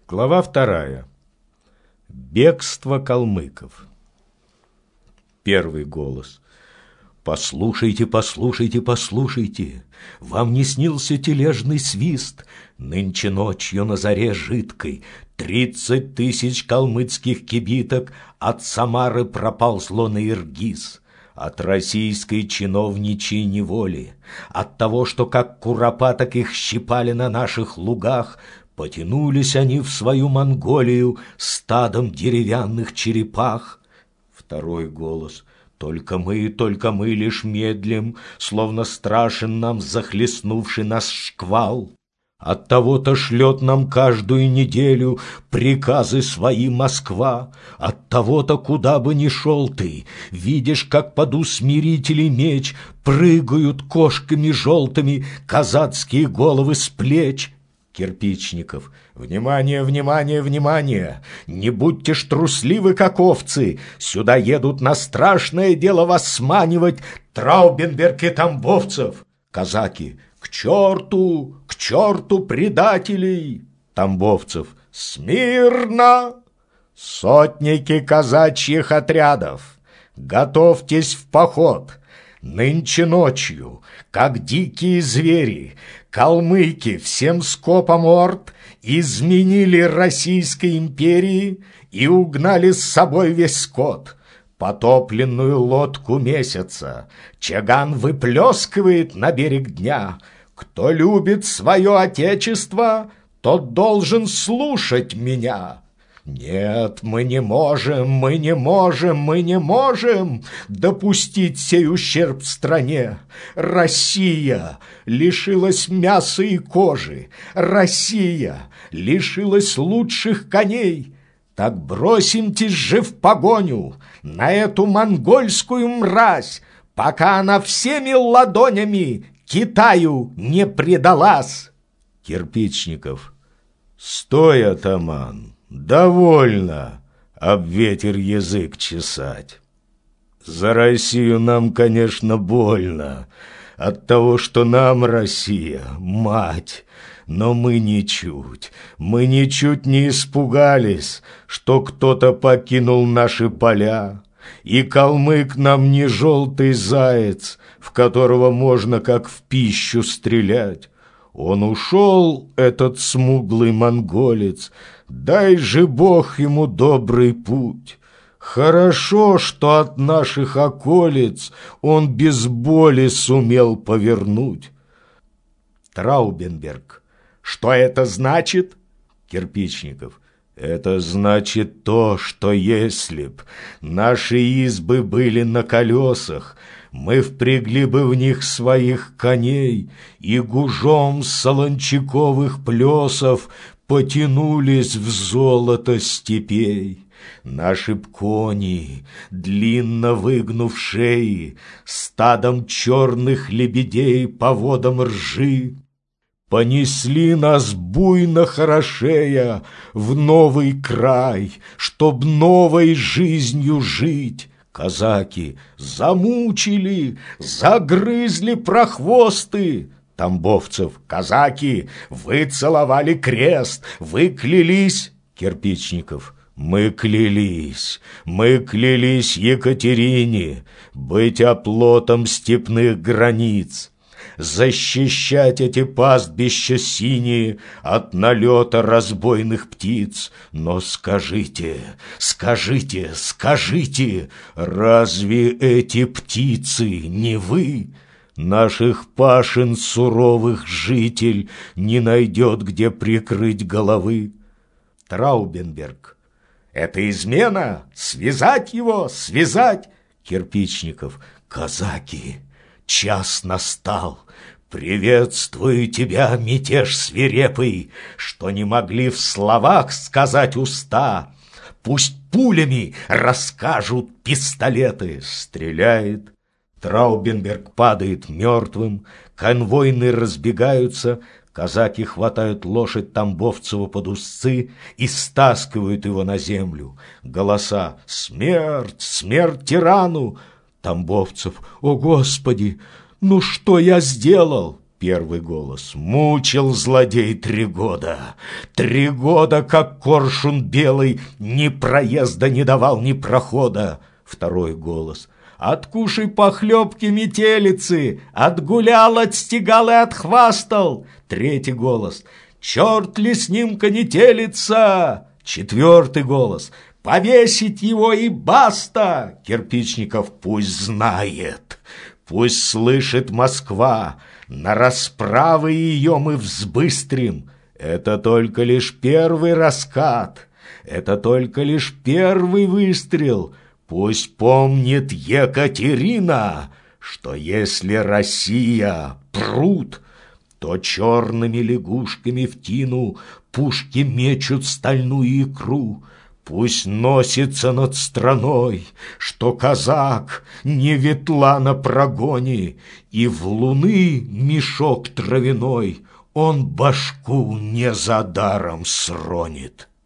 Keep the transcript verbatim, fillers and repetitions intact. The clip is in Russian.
Глава вторая. Бегство калмыков. Первый голос. Послушайте, послушайте, послушайте, вам не снился тележный свист? Нынче ночью на заре жидкой тридцать тысяч калмыцких кибиток от Самары проползло на Иргиз. От российской чиновничьей неволи, от того, что как куропаток их щипали на наших лугах, потянулись они в свою Монголию стадом деревянных черепах. Второй голос. Только мы, только мы лишь медлим, словно страшен нам захлестнувший нас шквал. Оттого-то шлет нам каждую неделю приказы свои Москва. Оттого-то, куда бы ни шел ты, видишь, как под усмирителей меч прыгают кошками желтыми казацкие головы с плеч. Кирпичников. Внимание, внимание, внимание! Не будьте ж трусливы, как овцы! Сюда едут на страшное дело вас сманивать Траубенберг и Тамбовцев. Казаки. К черту, к черту предателей! Тамбовцев. Смирно! Сотники казачьих отрядов, готовьтесь в поход! Нынче ночью, как дикие звери, калмыки всем скопом орд изменили Российской империи и угнали с собой весь скот. Потопленную лодку месяца Чаган выплескивает на берег дня. Кто любит свое отечество, тот должен слушать меня. Нет, мы не можем, мы не можем, мы не можем допустить сей ущерб в стране. Россия лишилась мяса и кожи, Россия лишилась лучших коней. Так бросимтесь же в погоню на эту монгольскую мразь, пока она всеми ладонями Китаю не предалась. Кирпичников. Стой, атаман! Довольно об ветер язык чесать. За Россию нам, конечно, больно от того, что нам Россия, мать, но мы ничуть, мы ничуть не испугались, что кто-то покинул наши поля, и калмык нам не желтый заяц, в которого можно как в пищу стрелять. Он ушел, этот смуглый монголец, дай же Бог ему добрый путь. Хорошо, что от наших околиц он без боли сумел повернуть. Траубенберг. Что это значит? Кирпичников. Это значит то, что если б наши избы были на колесах, мы впрягли бы в них своих коней и гужом солончаковых плесов потянулись в золото степей. Наши б кони, длинно выгнув шеи, стадом черных лебедей по водам ржи, понесли нас буйно хорошея в новый край, чтоб новой жизнью жить. Казаки замучили, загрызли прохвосты. Тамбовцев. Казаки, вы целовали крест, вы клялись. Кирпичников. Мы клялись, мы клялись Екатерине быть оплотом степных границ, защищать эти пастбища синие от налета разбойных птиц. Но скажите, скажите, скажите, разве эти птицы не вы? Наших пашин суровых житель не найдет, где прикрыть головы. Траубенберг. Это измена? Связать его, связать? Кирпичников. Казаки, час настал. Приветствую тебя, мятеж свирепый, что не могли в словах сказать уста. Пусть пулями расскажут пистолеты. Стреляет. Траубенберг падает мертвым, конвойные разбегаются, казаки хватают лошадь Тамбовцева под узцы и стаскивают его на землю. Голоса «Смерть! Смерть тирану!» Тамбовцев «О, Господи! Ну что я сделал?» Первый голос. Мучил злодей три года. Три года, как коршун белый, ни проезда не давал, ни прохода. Второй голос. Откушай похлебки метелицы, отгулял, отстегал и отхвастал. Третий голос. Черт ли с ним-ка не телится? Четвертый голос. Повесить его и баста! Кирпичников пусть знает, пусть слышит Москва. На расправы ее мы взбыстрим. Это только лишь первый раскат, это только лишь первый выстрел. Пусть помнит Екатерина, что если Россия пруд, то черными лягушками в тину пушки мечут стальную икру. Пусть носится над страной, что казак не ветла на прогоне, и в луны мешок травяной он башку не за даром сронит.